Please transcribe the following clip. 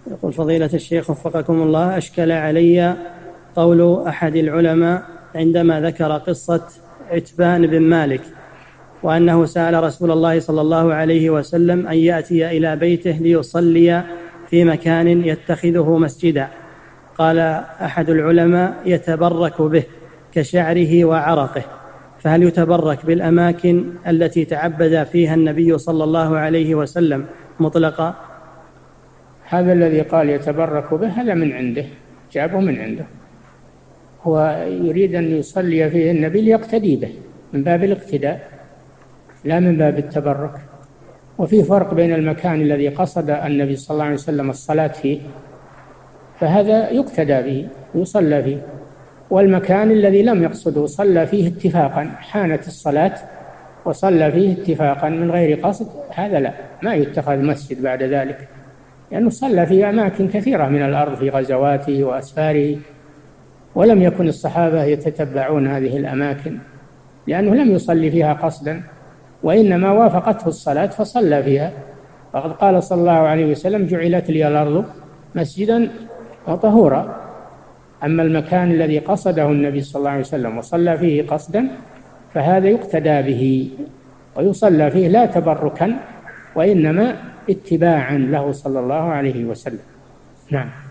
يقول فضيلة الشيخ وفقكم الله، أشكل علي قول أحد العلماء عندما ذكر قصة عتبان بن مالك، وأنه سأل رسول الله صلى الله عليه وسلم أن يأتي إلى بيته ليصلي في مكان يتخذه مسجدا. قال أحد العلماء يتبرك به كشعره وعرقه، فهل يتبرك بالأماكن التي تعبد فيها النبي صلى الله عليه وسلم مطلقا؟ هذا الذي قال يتبرك به هذا من عنده، جابه من عنده، هو يريد أن يصلي فيه النبي ليقتدي به من باب الاقتداء لا من باب التبرك. وفي فرق بين المكان الذي قصد النبي صلى الله عليه وسلم الصلاة فيه فهذا يقتدى به يصلى فيه، والمكان الذي لم يقصده صلى فيه اتفاقا، حانت الصلاة وصلى فيه اتفاقا من غير قصد، هذا لا، ما يتخذ مسجد بعد ذلك، لأنه صلى في أماكن كثيرة من الأرض في غزواته وأسفاره، ولم يكن الصحابة يتتبعون هذه الأماكن لأنه لم يصلي فيها قصدا، وإنما وافقته الصلاة فصلى فيها. فقد قال صلى الله عليه وسلم جعلت لي الأرض مسجدا وطهورا. أما المكان الذي قصده النبي صلى الله عليه وسلم وصلى فيه قصدا فهذا يقتدى به ويصلى فيه لا تبركا وإنما اتباعا له صلى الله عليه وسلم. نعم.